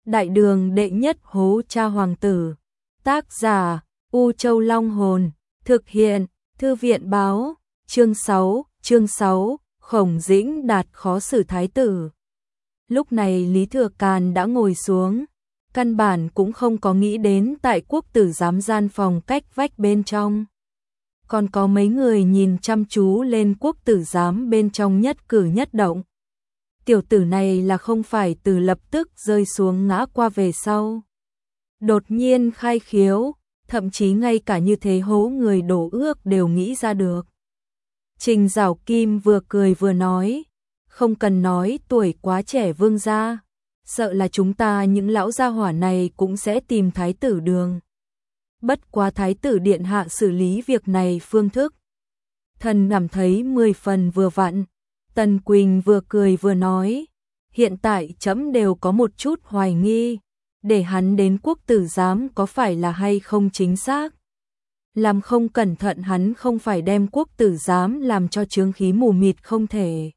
Đại đường đệ nhất hố cha hoàng tử. Tác giả U Châu Long Hồn. Thực hiện Thư viện báo. Chương 6, Khổng Dĩnh Đạt khó xử thái tử. Lúc này Lý Thừa Càn đã ngồi xuống, căn bản cũng không có nghĩ đến tại quốc tử giám gian phòng cách vách bên trong. Còn có mấy người nhìn chăm chú lên quốc tử giám bên trong nhất cử nhất động. Tiểu tử này là không phải từ lập tức rơi xuống ngã qua về sau. Đột nhiên khai khiếu, thậm chí ngay cả như thế hố người đổ ước đều nghĩ ra được. Trình Giảo Kim vừa cười vừa nói, không cần nói tuổi quá trẻ vương gia, sợ là chúng ta những lão gia hỏa này cũng sẽ tìm thái tử Đường. Bất quá thái tử điện hạ xử lý việc này phương thức, thần cảm thấy 10 phần vừa vặn. Tần Quỳnh vừa cười vừa nói, hiện tại trẫm đều có một chút hoài nghi, để hắn đến quốc tử giám có phải là hay không chính xác. Làm không cẩn thận hắn không phải đem quốc tử giám làm cho chướng khí mù mịt không thể.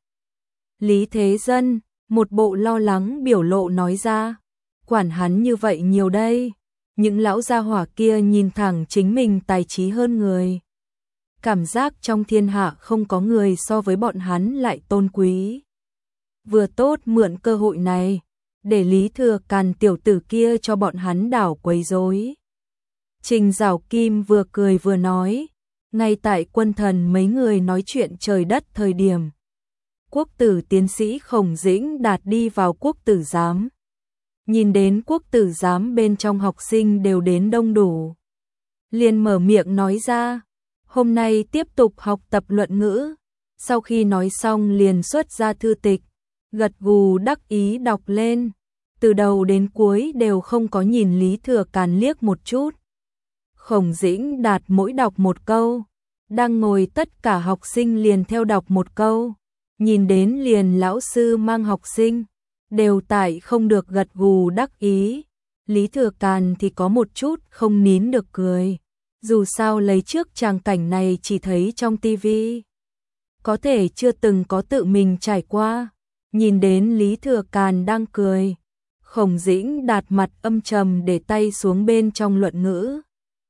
Lý Thế Dân, một bộ lo lắng biểu lộ nói ra, quản hắn như vậy nhiều đây, những lão gia hỏa kia nhìn thẳng chính mình tài trí hơn người. Cảm giác trong thiên hạ không có người so với bọn hắn lại tôn quý. Vừa tốt mượn cơ hội này, để Lý Thừa Càn tiểu tử kia cho bọn hắn đảo quấy rối. Trình Giảo Kim vừa cười vừa nói, ngay tại quân thần mấy người nói chuyện trời đất thời điểm. Quốc tử tiến sĩ Khổng Dĩnh Đạt đi vào quốc tử giám. Nhìn đến quốc tử giám bên trong học sinh đều đến đông đủ. Liền mở miệng nói ra, hôm nay tiếp tục học tập luận ngữ. Sau khi nói xong liền xuất ra thư tịch, gật gù đắc ý đọc lên. Từ đầu đến cuối đều không có nhìn Lý Thừa Càn liếc một chút. Khổng Dĩnh Đạt mỗi đọc một câu, đang ngồi tất cả học sinh liền theo đọc một câu. Nhìn đến liền lão sư mang học sinh, đều tại không được gật gù đắc ý. Lý Thừa Càn thì có một chút không nín được cười. Dù sao lấy trước tràng cảnh này chỉ thấy trong tivi, có thể chưa từng có tự mình trải qua. Nhìn đến Lý Thừa Càn đang cười, Khổng Dĩnh Đạt mặt âm trầm để tay xuống bên trong luận ngữ.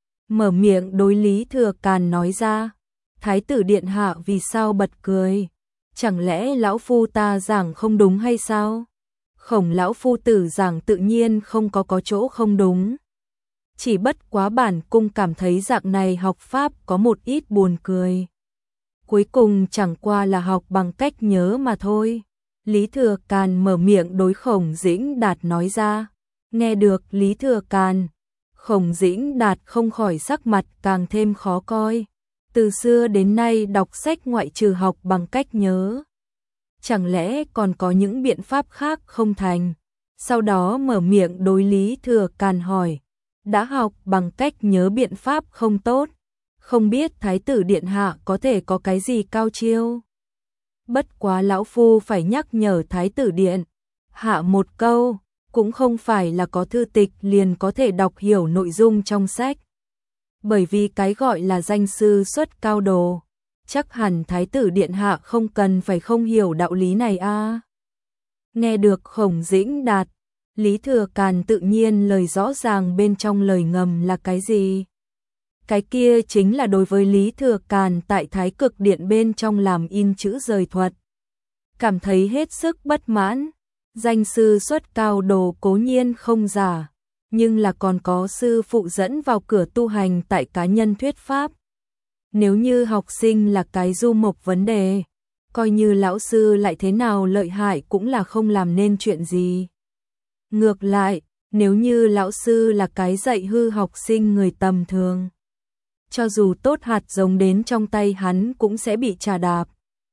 Mở miệng đối Lý Thừa Càn nói ra, thái tử điện hạ vì sao bật cười? Chẳng lẽ lão phu ta giảng không đúng hay sao? Khổng lão phu tử giảng tự nhiên không có chỗ không đúng. Chỉ bất quá bản cung cảm thấy dạng này học pháp có một ít buồn cười. Cuối cùng chẳng qua là học bằng cách nhớ mà thôi. Lý Thừa Càn mở miệng đối Khổng Dĩnh Đạt nói ra. Nghe được Lý Thừa Càn, Khổng Dĩnh Đạt không khỏi sắc mặt càng thêm khó coi. Từ xưa đến nay đọc sách ngoại trừ học bằng cách nhớ, chẳng lẽ còn có những biện pháp khác không thành? Sau đó mở miệng đối Lý Thừa Càn hỏi, đã học bằng cách nhớ biện pháp không tốt, không biết thái tử điện hạ có thể có cái gì cao chiêu? Bất quá lão phu phải nhắc nhở thái tử điện hạ một câu, cũng không phải là có thư tịch liền có thể đọc hiểu nội dung trong sách. Bởi vì cái gọi là danh sư xuất cao đồ, chắc hẳn thái tử điện hạ không cần phải không hiểu đạo lý này a. Nghe được Khổng Dĩnh Đạt, Lý Thừa Càn tự nhiên lời rõ ràng bên trong lời ngầm là cái gì. Cái kia chính là đối với Lý Thừa Càn tại Thái Cực Điện bên trong làm in chữ rời thuật. Cảm thấy hết sức bất mãn, danh sư xuất cao đồ cố nhiên không giả, nhưng là còn có sư phụ dẫn vào cửa tu hành tại cá nhân thuyết pháp. Nếu như học sinh là cái du mộc vấn đề, coi như lão sư lại thế nào lợi hại cũng là không làm nên chuyện gì. Ngược lại, nếu như lão sư là cái dạy hư học sinh người tầm thường, cho dù tốt hạt giống đến trong tay hắn cũng sẽ bị trà đạp.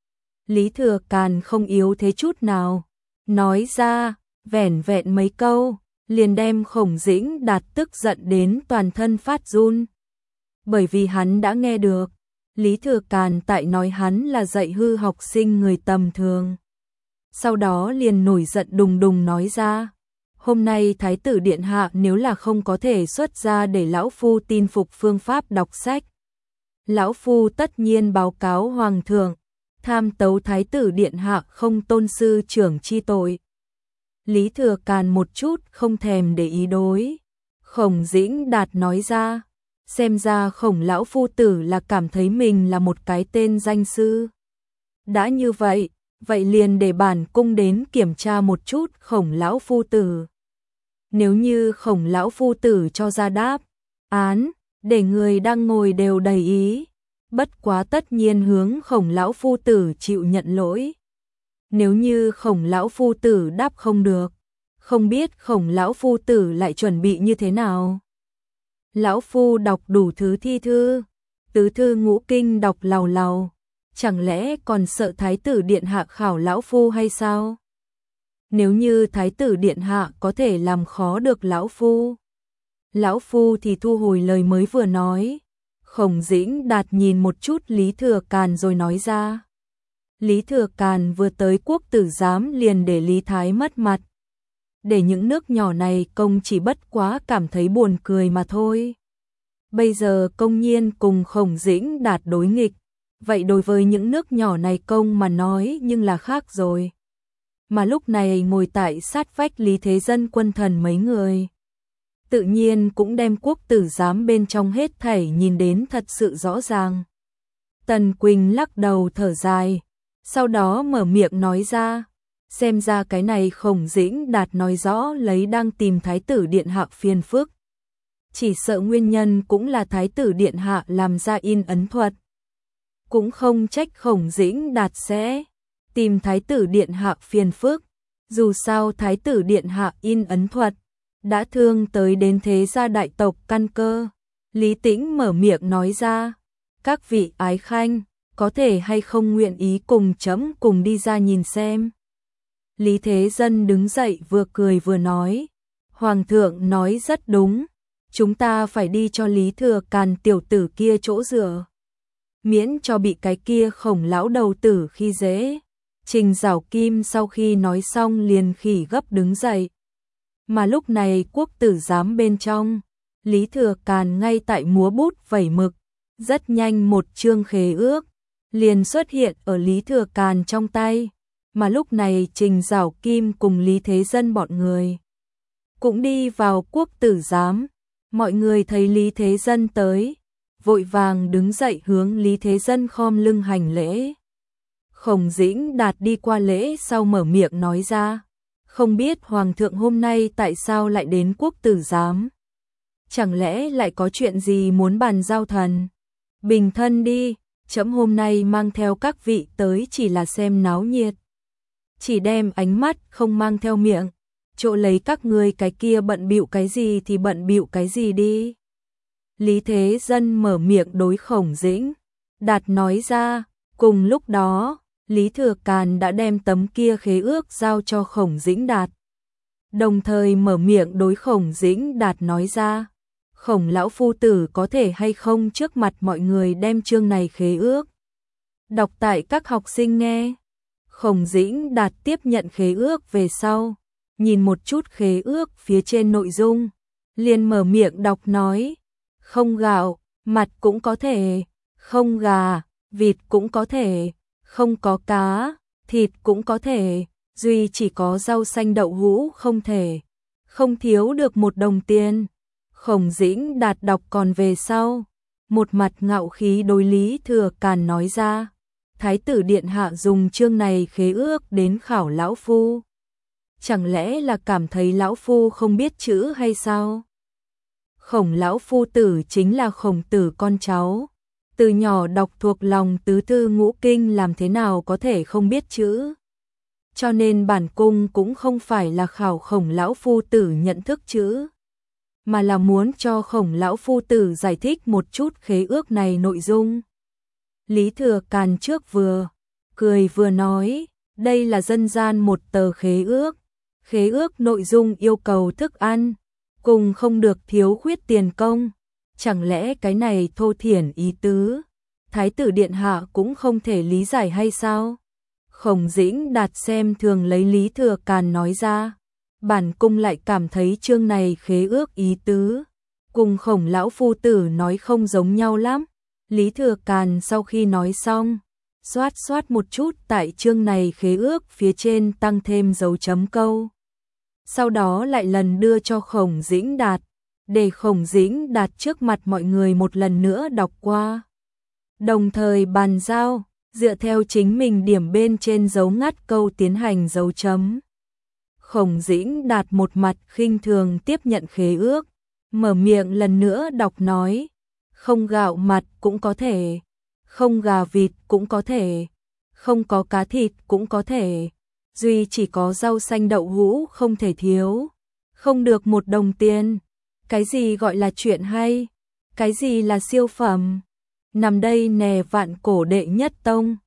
Lý Thừa Càn không yếu thế chút nào, nói ra, vẻn vẹn mấy câu, liền đem Khổng Dĩnh Đạt tức giận đến toàn thân phát run. Bởi vì hắn đã nghe được, Lý Thừa Càn tại nói hắn là dạy hư học sinh người tầm thường. Sau đó liền nổi giận đùng đùng nói ra, hôm nay thái tử điện hạ nếu là không có thể xuất ra để lão phu tin phục phương pháp đọc sách, lão phu tất nhiên báo cáo hoàng thượng, tham tấu thái tử điện hạ không tôn sư trưởng chi tội. Lý Thừa Càn một chút không thèm để ý đối. Khổng Dĩnh Đạt nói ra, xem ra Khổng lão phu tử là cảm thấy mình là một cái tên danh sư. Đã như vậy, vậy liền để bản cung đến kiểm tra một chút Khổng lão phu tử. Nếu như Khổng lão phu tử cho ra đáp án, để người đang ngồi đều đầy ý, bất quá tất nhiên hướng Khổng lão phu tử chịu nhận lỗi. Nếu như Khổng lão phu tử đáp không được, không biết Khổng lão phu tử lại chuẩn bị như thế nào. Lão phu đọc đủ thứ thi thư, tứ thư ngũ kinh đọc làu làu, chẳng lẽ còn sợ thái tử điện hạ khảo lão phu hay sao? Nếu như thái tử điện hạ có thể làm khó được lão phu thì thu hồi lời mới vừa nói. Khổng Dĩnh Đạt nhìn một chút Lý Thừa Càn rồi nói ra. Lý Thừa Càn vừa tới quốc tử giám liền để Lý Thái mất mặt. Để những nước nhỏ này công chỉ bất quá cảm thấy buồn cười mà thôi. Bây giờ công nhiên cùng Khổng Dĩnh Đạt đối nghịch, vậy đối với những nước nhỏ này công mà nói nhưng là khác rồi. Mà lúc này ngồi tại sát vách Lý Thế Dân quân thần mấy người, tự nhiên cũng đem quốc tử giám bên trong hết thảy nhìn đến thật sự rõ ràng. Tần Quỳnh lắc đầu thở dài, sau đó mở miệng nói ra, xem ra cái này Khổng Dĩnh Đạt nói rõ lấy đang tìm thái tử điện hạ phiền phức. Chỉ sợ nguyên nhân cũng là thái tử điện hạ làm ra in ấn thuật. Cũng không trách Khổng Dĩnh Đạt sẽ tìm thái tử điện hạ phiền phức, dù sao thái tử điện hạ in ấn thuật đã thương tới đến thế gia đại tộc căn cơ. Lý Tĩnh mở miệng nói ra, các vị ái khanh, có thể hay không nguyện ý cùng chấm cùng đi ra nhìn xem. Lý Thế Dân đứng dậy vừa cười vừa nói, Hoàng thượng nói rất đúng, chúng ta phải đi cho Lý Thừa Càn tiểu tử kia chỗ dựa, miễn cho bị cái kia Khổng lão đầu tử khi dễ. Trình Giảo Kim sau khi nói xong liền khỉ gấp đứng dậy. Mà lúc này quốc tử giám bên trong, Lý Thừa Càn ngay tại múa bút vẩy mực, rất nhanh một chương khế ước liền xuất hiện ở Lý Thừa Càn trong tay. Mà lúc này Trình Giảo Kim cùng Lý Thế Dân bọn người cũng đi vào quốc tử giám. Mọi người thấy Lý Thế Dân tới, vội vàng đứng dậy hướng Lý Thế Dân khom lưng hành lễ. Khổng Dĩnh Đạt đi qua lễ sau mở miệng nói ra, không biết Hoàng thượng hôm nay tại sao lại đến quốc tử giám? Chẳng lẽ lại có chuyện gì muốn bàn giao thần? Bình thân đi, trẫm hôm nay mang theo các vị tới chỉ là xem náo nhiệt. Chỉ đem ánh mắt không mang theo miệng, chỗ lấy các ngươi cái kia bận bịu cái gì thì bận bịu cái gì đi. Lý Thế Dân mở miệng đối Khổng Dĩnh Đạt nói ra, cùng lúc đó, Lý Thừa Càn đã đem tấm kia khế ước giao cho Khổng Dĩnh Đạt. Đồng thời mở miệng đối Khổng Dĩnh Đạt nói ra, Khổng lão phu tử có thể hay không trước mặt mọi người đem chương này khế ước đọc tại các học sinh nghe. Khổng Dĩnh Đạt tiếp nhận khế ước về sau, nhìn một chút khế ước phía trên nội dung, liền mở miệng đọc nói, không gạo, mặt cũng có thể, không gà, vịt cũng có thể, không có cá, thịt cũng có thể, duy chỉ có rau xanh đậu hũ không thể, không thiếu được một đồng tiền. Khổng Dĩnh Đạt đọc còn về sau, một mặt ngạo khí đối Lý Thừa Càn nói ra, thái tử điện hạ dùng chương này khế ước đến khảo lão phu. Chẳng lẽ là cảm thấy lão phu không biết chữ hay sao? Khổng lão phu tử chính là Khổng tử con cháu, từ nhỏ đọc thuộc lòng tứ thư ngũ kinh làm thế nào có thể không biết chữ. Cho nên bản cung cũng không phải là khảo Khổng lão phu tử nhận thức chữ, mà là muốn cho Khổng lão phu tử giải thích một chút khế ước này nội dung. Lý Thừa Càn trước vừa cười vừa nói, đây là dân gian một tờ khế ước nội dung yêu cầu thức ăn, cùng không được thiếu khuyết tiền công. Chẳng lẽ cái này thô thiển ý tứ, thái tử điện hạ cũng không thể lý giải hay sao? Khổng Dĩnh Đạt xem thường lấy Lý Thừa Càn nói ra, bản cung lại cảm thấy chương này khế ước ý tứ cùng Khổng lão phu tử nói không giống nhau lắm. Lý Thừa Càn sau khi nói xong, xoát một chút tại chương này khế ước phía trên tăng thêm dấu chấm câu. sau đó lại lần đưa cho Khổng Dĩnh Đạt, để Khổng Dĩnh Đạt trước mặt mọi người một lần nữa đọc qua. Đồng thời bàn giao, dựa theo chính mình điểm bên trên dấu ngắt câu tiến hành dấu chấm. Khổng Dĩnh Đạt một mặt khinh thường tiếp nhận khế ước, mở miệng lần nữa đọc nói, không gạo mặt cũng có thể, không gà vịt cũng có thể, không có cá thịt cũng có thể, duy chỉ có rau xanh đậu hũ không thể thiếu, không được 1 đồng tiền. Cái gì gọi là chuyện hay? Cái gì là siêu phẩm? Nằm đây nè vạn cổ đệ nhất tông.